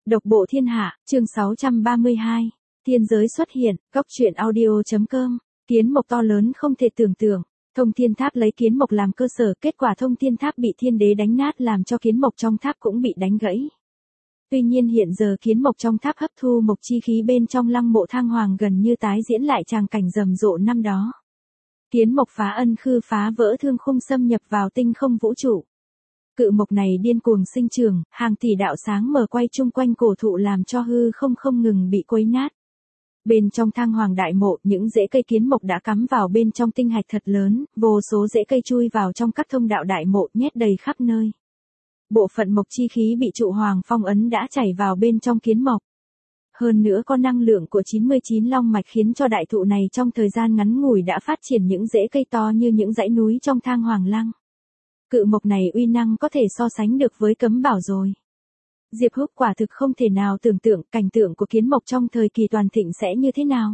Độc bộ thiên hạ, chương 632. Thiên giới xuất hiện, góc truyện audio.com. Kiến mộc to lớn không thể tưởng tượng. Thông thiên tháp lấy kiến mộc làm cơ sở, kết quả thông thiên tháp bị thiên đế đánh nát làm cho kiến mộc trong tháp cũng bị đánh gãy. Tuy nhiên hiện giờ kiến mộc trong tháp hấp thu mộc chi khí bên trong lăng mộ thang hoàng gần như tái diễn lại tràng cảnh rầm rộ năm đó. Kiến mộc phá ân khư phá vỡ thương khung xâm nhập vào tinh không vũ trụ. Cự mộc này điên cuồng sinh trưởng, hàng tỷ đạo sáng mở quay chung quanh cổ thụ làm cho hư không ngừng bị quấy nát. Bên trong thang hoàng đại mộ, những rễ cây kiến mộc đã cắm vào bên trong tinh hạch thật lớn, vô số rễ cây chui vào trong các thông đạo đại mộ nhét đầy khắp nơi. Bộ phận mộc chi khí bị trụ hoàng phong ấn đã chảy vào bên trong kiến mộc. Hơn nữa có năng lượng của 99 long mạch khiến cho đại thụ này trong thời gian ngắn ngủi đã phát triển những rễ cây to như những dãy núi trong thang hoàng lăng. Cự mộc này uy năng có thể so sánh được với cấm bảo rồi. Diệp Húc quả thực không thể nào tưởng tượng cảnh tượng của kiến mộc trong thời kỳ toàn thịnh sẽ như thế nào.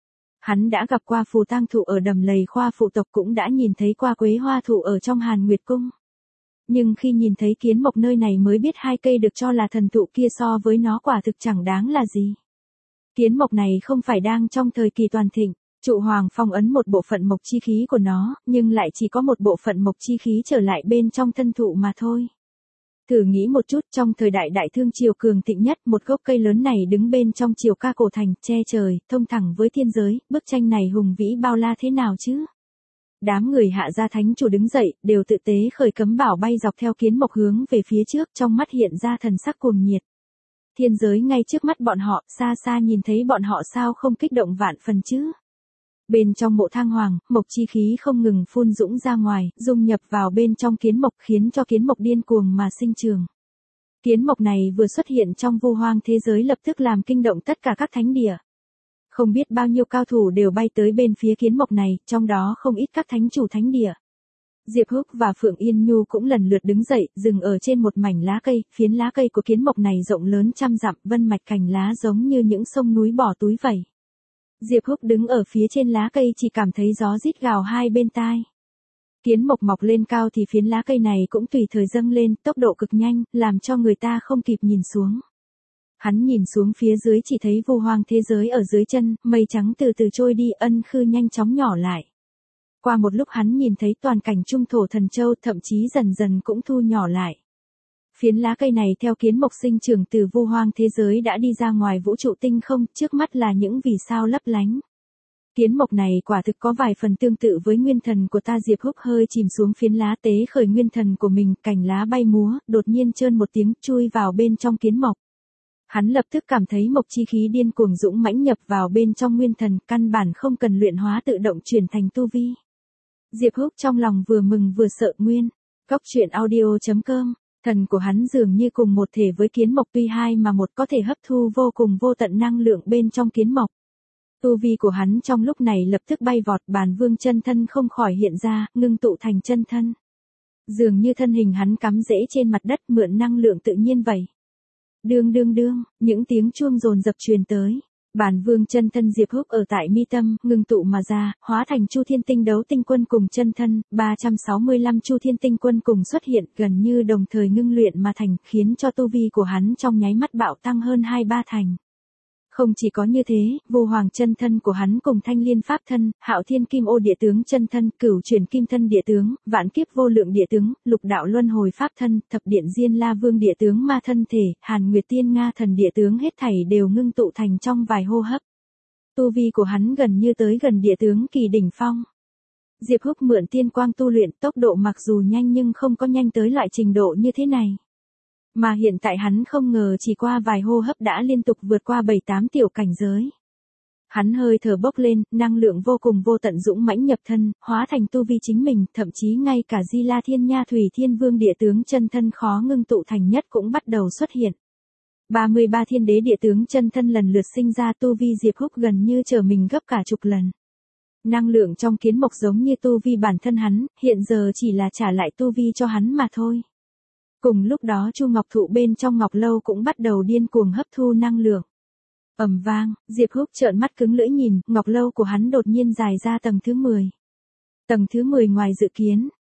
Hắn đã gặp qua phù tang thụ ở đầm lầy khoa phụ tộc, cũng đã nhìn thấy qua quế hoa thụ ở trong Hàn Nguyệt Cung. Nhưng khi nhìn thấy kiến mộc nơi này mới biết hai cây được cho là thần thụ kia so với nó quả thực chẳng đáng là gì. Kiến mộc này không phải đang trong thời kỳ toàn thịnh. Trụ hoàng phong ấn một bộ phận mộc chi khí của nó, nhưng lại chỉ có một bộ phận mộc chi khí trở lại bên trong thân thụ mà thôi. Thử nghĩ một chút, trong thời đại đại thương triều cường thịnh nhất, một gốc cây lớn này đứng bên trong triều ca cổ thành, che trời, thông thẳng với thiên giới, bức tranh này hùng vĩ bao la thế nào chứ? Đám người Hạ gia thánh chủ đứng dậy, đều tự tế khởi cấm bảo bay dọc theo kiến mộc hướng về phía trước, trong mắt hiện ra thần sắc cuồng nhiệt. Thiên giới ngay trước mắt bọn họ, xa xa nhìn thấy bọn họ sao không kích động vạn phần chứ? Bên trong mộ thang hoàng, mộc chi khí không ngừng phun dũng ra ngoài, dung nhập vào bên trong kiến mộc khiến cho kiến mộc điên cuồng mà sinh trường. Kiến mộc này vừa xuất hiện trong vu hoang thế giới lập tức làm kinh động tất cả các thánh địa. Không biết bao nhiêu cao thủ đều bay tới bên phía kiến mộc này, trong đó không ít các thánh chủ thánh địa. Diệp Húc và Phượng Yên Nhu cũng lần lượt đứng dậy, dừng ở trên một mảnh lá cây, phiến lá cây của kiến mộc này rộng lớn trăm dặm, vân mạch cành lá giống như những sông núi bỏ túi vẩy. Diệp Húc đứng ở phía trên lá cây chỉ cảm thấy gió rít gào hai bên tai. Kiến mộc mọc lên cao thì phiến lá cây này cũng tùy thời dâng lên, tốc độ cực nhanh, làm cho người ta không kịp nhìn xuống. Hắn nhìn xuống phía dưới chỉ thấy vu hoang thế giới ở dưới chân, mây trắng từ từ trôi đi, ân khư nhanh chóng nhỏ lại. Qua một lúc hắn nhìn thấy toàn cảnh trung thổ thần châu, thậm chí dần dần cũng thu nhỏ lại. Phiến lá cây này theo kiến mộc sinh trưởng từ vu hoang thế giới đã đi ra ngoài vũ trụ tinh không, trước mắt là những vì sao lấp lánh. Kiến mộc này quả thực có vài phần tương tự với nguyên thần của ta. Diệp Húc hơi chìm xuống phiến lá tế khởi nguyên thần của mình, cành lá bay múa, đột nhiên trơn một tiếng chui vào bên trong kiến mộc. Hắn lập tức cảm thấy mộc chi khí điên cuồng dũng mãnh nhập vào bên trong nguyên thần, căn bản không cần luyện hóa tự động chuyển thành tu vi. Diệp Húc trong lòng vừa mừng vừa sợ. Nguyên góc truyện audio.com. Thần của hắn dường như cùng một thể với kiến mộc, tuy hai mà một, có thể hấp thu vô cùng vô tận năng lượng bên trong kiến mộc. Tu vi của hắn trong lúc này lập tức bay vọt, bản vương chân thân không khỏi hiện ra, ngưng tụ thành chân thân. Dường như thân hình hắn cắm rễ trên mặt đất, mượn năng lượng tự nhiên vậy. Đương, những tiếng chuông dồn dập truyền tới. Bản vương chân thân Diệp Húc ở tại mi tâm, ngưng tụ mà ra, hóa thành Chu Thiên Tinh Đấu Tinh Quân cùng chân thân, 365 Chu Thiên Tinh Quân cùng xuất hiện, gần như đồng thời ngưng luyện mà thành, khiến cho tu vi của hắn trong nháy mắt bạo tăng hơn 2-3 thành. Không chỉ có như thế, vô hoàng chân thân của hắn cùng thanh liên pháp thân, hạo thiên kim ô địa tướng chân thân, cửu chuyển kim thân địa tướng, vạn kiếp vô lượng địa tướng, lục đạo luân hồi pháp thân, thập điện diên la vương địa tướng ma thân thể, hàn nguyệt tiên nga thần địa tướng hết thảy đều ngưng tụ thành trong vài hô hấp. Tu vi của hắn gần như tới gần địa tướng kỳ đỉnh phong. Diệp Húc mượn tiên quang tu luyện, tốc độ mặc dù nhanh nhưng không có nhanh tới loại trình độ như thế này. Mà hiện tại hắn không ngờ chỉ qua vài hô hấp đã liên tục vượt qua 7-8 tiểu cảnh giới. Hắn hơi thở bốc lên, năng lượng vô cùng vô tận dũng mãnh nhập thân, hóa thành tu vi chính mình, thậm chí ngay cả Di La Thiên Nha Thủy Thiên Vương địa tướng chân thân khó ngưng tụ thành nhất cũng bắt đầu xuất hiện. 33 thiên đế địa tướng chân thân lần lượt sinh ra, tu vi Diệp Húc gần như trở mình gấp cả chục lần. Năng lượng trong kiến mộc giống như tu vi bản thân hắn, hiện giờ chỉ là trả lại tu vi cho hắn mà thôi. Cùng lúc đó Chu Ngọc Thụ bên trong Ngọc Lâu cũng bắt đầu điên cuồng hấp thu năng lượng. Ầm vang, Diệp Húc trợn mắt cứng lưỡi nhìn, Ngọc Lâu của hắn đột nhiên dài ra tầng thứ 10. Tầng thứ 10 ngoài dự kiến,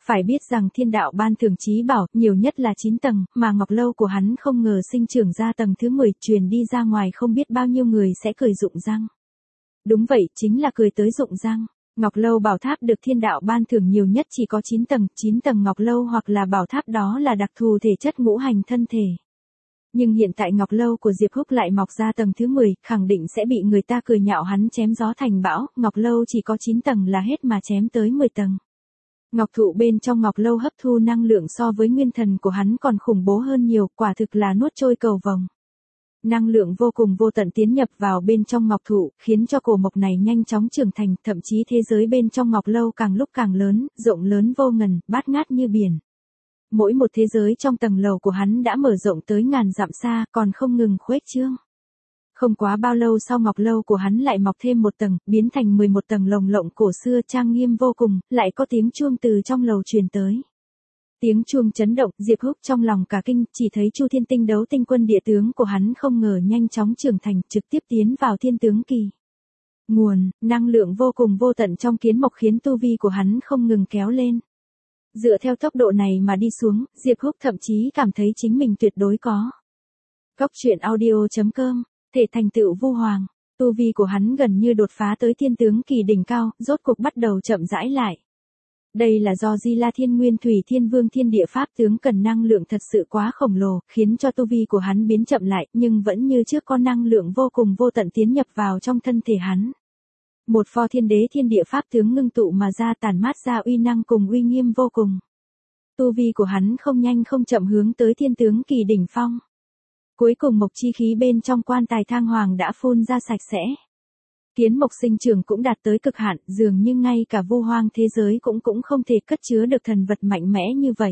Phải biết rằng thiên đạo ban thưởng chí bảo, nhiều nhất là 9 tầng, mà ngọc lâu của hắn không ngờ sinh trưởng ra tầng thứ 10, truyền đi ra ngoài không biết bao nhiêu người sẽ cười rụng răng. Đúng vậy, chính là cười tới rụng răng. Ngọc lâu bảo tháp được thiên đạo ban thưởng nhiều nhất chỉ có 9 tầng ngọc lâu hoặc là bảo tháp đó là đặc thù thể chất ngũ hành thân thể. Nhưng hiện tại ngọc lâu của Diệp Húc lại mọc ra tầng thứ 10, khẳng định sẽ bị người ta cười nhạo hắn chém gió thành bão, ngọc lâu chỉ có 9 tầng là hết mà chém tới 10 tầng. Ngọc thụ bên trong ngọc lâu hấp thu năng lượng so với nguyên thần của hắn còn khủng bố hơn nhiều, quả thực là nuốt trôi cầu vồng. Năng lượng vô cùng vô tận tiến nhập vào bên trong ngọc thụ, khiến cho cổ mộc này nhanh chóng trưởng thành, thậm chí thế giới bên trong ngọc lâu càng lúc càng lớn, rộng lớn vô ngần, bát ngát như biển. Mỗi một thế giới trong tầng lầu của hắn đã mở rộng tới ngàn dặm xa, còn không ngừng khuếch trương. Không quá bao lâu sau ngọc lâu của hắn lại mọc thêm một tầng, biến thành 11 tầng lồng lộng cổ xưa trang nghiêm vô cùng, lại có tiếng chuông từ trong lầu truyền tới. Tiếng chuông chấn động, Diệp Húc trong lòng cả kinh, chỉ thấy Chu Thiên Tinh đấu tinh quân địa tướng của hắn không ngờ nhanh chóng trưởng thành, trực tiếp tiến vào thiên tướng kỳ. Nguồn, năng lượng vô cùng vô tận trong kiến mộc khiến tu vi của hắn không ngừng kéo lên. Dựa theo tốc độ này mà đi xuống, Diệp Húc thậm chí cảm thấy chính mình tuyệt đối có. Góc truyện audio.com, thể thành tựu vu hoàng, tu vi của hắn gần như đột phá tới thiên tướng kỳ đỉnh cao, rốt cục bắt đầu chậm rãi lại. Đây là do Di La Thiên Nguyên Thủy Thiên Vương Thiên Địa Pháp tướng cần năng lượng thật sự quá khổng lồ, khiến cho tu vi của hắn biến chậm lại, nhưng vẫn như trước có năng lượng vô cùng vô tận tiến nhập vào trong thân thể hắn. Một pho thiên đế thiên địa pháp tướng ngưng tụ mà ra tản mát ra uy năng cùng uy nghiêm vô cùng. Tu vi của hắn không nhanh không chậm hướng tới thiên tướng kỳ đỉnh phong. Cuối cùng mộc chi khí bên trong quan tài thang hoàng đã phun ra sạch sẽ. Kiến mộc sinh trưởng cũng đạt tới cực hạn, dường như ngay cả vu hoang thế giới cũng không thể cất chứa được thần vật mạnh mẽ như vậy.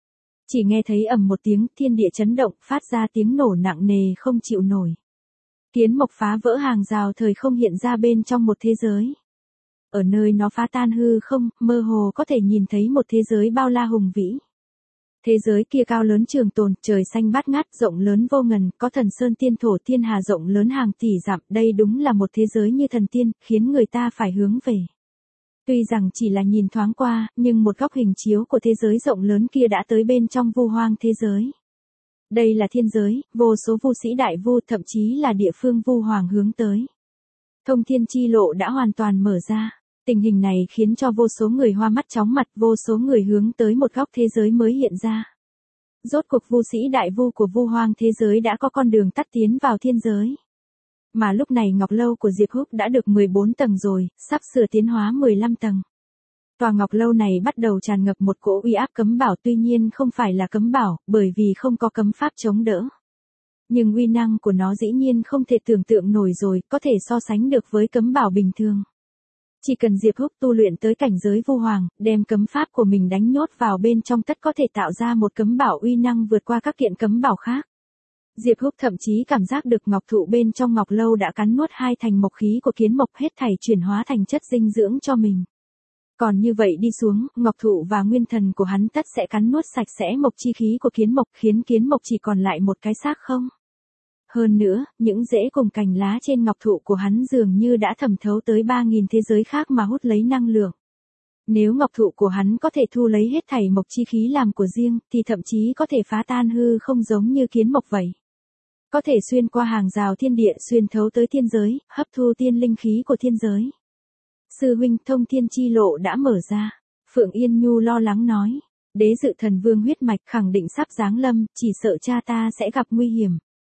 Chỉ nghe thấy ầm một tiếng, thiên địa chấn động, phát ra tiếng nổ nặng nề không chịu nổi. Kiến mộc phá vỡ hàng rào thời không hiện ra bên trong một thế giới. Ở nơi nó phá tan hư không, mơ hồ có thể nhìn thấy một thế giới bao la hùng vĩ. Thế giới kia cao lớn trường tồn, trời xanh bát ngát, rộng lớn vô ngần, có thần sơn tiên thổ thiên hà rộng lớn hàng tỷ dặm, đây đúng là một thế giới như thần tiên, khiến người ta phải hướng về. Tuy rằng chỉ là nhìn thoáng qua, nhưng một góc hình chiếu của thế giới rộng lớn kia đã tới bên trong vu hoang thế giới. Đây là thiên giới, vô số vu sĩ đại vu, thậm chí là địa phương vu hoàng hướng tới. Thông thiên chi lộ đã hoàn toàn mở ra. Tình hình này khiến cho vô số người hoa mắt chóng mặt, vô số người hướng tới một góc thế giới mới hiện ra. Rốt cuộc vu sĩ đại vu của vu hoang thế giới đã có con đường tắt tiến vào thiên giới. Mà lúc này ngọc lâu của Diệp Húc đã được 14 tầng rồi, sắp sửa tiến hóa 15 tầng. Tòa ngọc lâu này bắt đầu tràn ngập một cỗ uy áp cấm bảo, tuy nhiên không phải là cấm bảo, bởi vì không có cấm pháp chống đỡ. Nhưng uy năng của nó dĩ nhiên không thể tưởng tượng nổi rồi, có thể so sánh được với cấm bảo bình thường. Chỉ cần Diệp Húc tu luyện tới cảnh giới vu hoàng, đem cấm pháp của mình đánh nhốt vào bên trong tất có thể tạo ra một cấm bảo uy năng vượt qua các kiện cấm bảo khác. Diệp Húc thậm chí cảm giác được ngọc thụ bên trong ngọc lâu đã cắn nuốt hai thành mộc khí của kiến mộc, hết thảy chuyển hóa thành chất dinh dưỡng cho mình. Còn như vậy đi xuống, ngọc thụ và nguyên thần của hắn tất sẽ cắn nuốt sạch sẽ mộc chi khí của kiến mộc, khiến kiến mộc chỉ còn lại một cái xác không. Hơn nữa, những rễ cùng cành lá trên ngọc thụ của hắn dường như đã thẩm thấu tới 3.000 thế giới khác mà hút lấy năng lượng. Nếu ngọc thụ của hắn có thể thu lấy hết thảy mộc chi khí làm của riêng, thì thậm chí có thể phá tan hư không giống như kiến mộc vậy. Có thể xuyên qua hàng rào thiên địa, xuyên thấu tới thiên giới, hấp thu tiên linh khí của thiên giới. Sư huynh, thông thiên chi lộ đã mở ra. Phượng Yên Nhu lo lắng nói. Đế dự thần vương huyết mạch khẳng định sắp giáng lâm, chỉ sợ cha ta sẽ gặp nguy hiểm.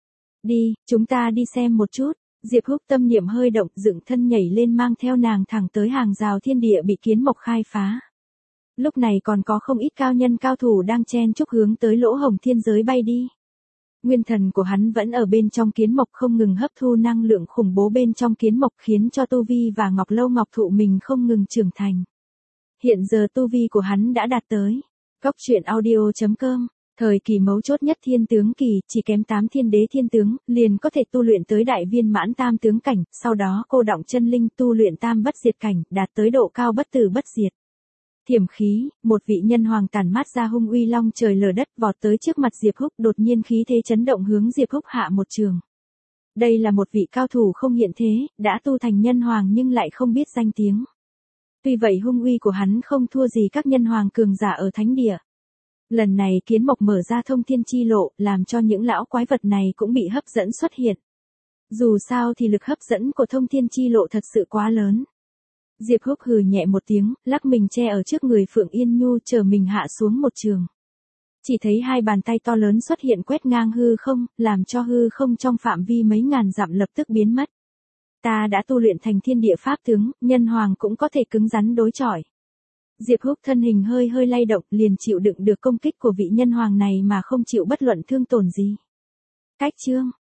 Đi, chúng ta đi xem một chút. Diệp Húc tâm niệm hơi động, dựng thân nhảy lên mang theo nàng thẳng tới hàng rào thiên địa bị kiến mộc khai phá. Lúc này còn có không ít cao nhân cao thủ đang chen chúc hướng tới lỗ hồng thiên giới bay đi. Nguyên thần của hắn vẫn ở bên trong kiến mộc không ngừng hấp thu năng lượng khủng bố bên trong kiến mộc, khiến cho tu vi và ngọc lâu ngọc thụ mình không ngừng trưởng thành. Hiện giờ tu vi của hắn đã đạt tới. Góc truyện audio.com, thời kỳ mấu chốt nhất thiên tướng kỳ, chỉ kém 8 thiên đế thiên tướng, liền có thể tu luyện tới đại viên mãn tam tướng cảnh, sau đó cô đọng chân linh tu luyện tam bất diệt cảnh, đạt tới độ cao bất tử bất diệt. Thiểm khí, một vị nhân hoàng tản mát ra hung uy long trời lở đất vọt tới trước mặt Diệp Húc, đột nhiên khí thế chấn động hướng Diệp Húc hạ một trường. Đây là một vị cao thủ không hiện thế, đã tu thành nhân hoàng nhưng lại không biết danh tiếng. Tuy vậy hung uy của hắn không thua gì các nhân hoàng cường giả ở thánh địa. Lần này kiến mộc mở ra thông thiên chi lộ, làm cho những lão quái vật này cũng bị hấp dẫn xuất hiện. Dù sao thì lực hấp dẫn của thông thiên chi lộ thật sự quá lớn. Diệp Húc hừ nhẹ một tiếng, lắc mình che ở trước người Phượng Yên Nhu chờ mình hạ xuống một trường. Chỉ thấy hai bàn tay to lớn xuất hiện quét ngang hư không, làm cho hư không trong phạm vi mấy ngàn dặm lập tức biến mất. Ta đã tu luyện thành thiên địa pháp tướng, nhân hoàng cũng có thể cứng rắn đối chọi. Diệp Húc thân hình hơi hơi lay động, liền chịu đựng được công kích của vị nhân hoàng này mà không chịu bất luận thương tổn gì. Cách chương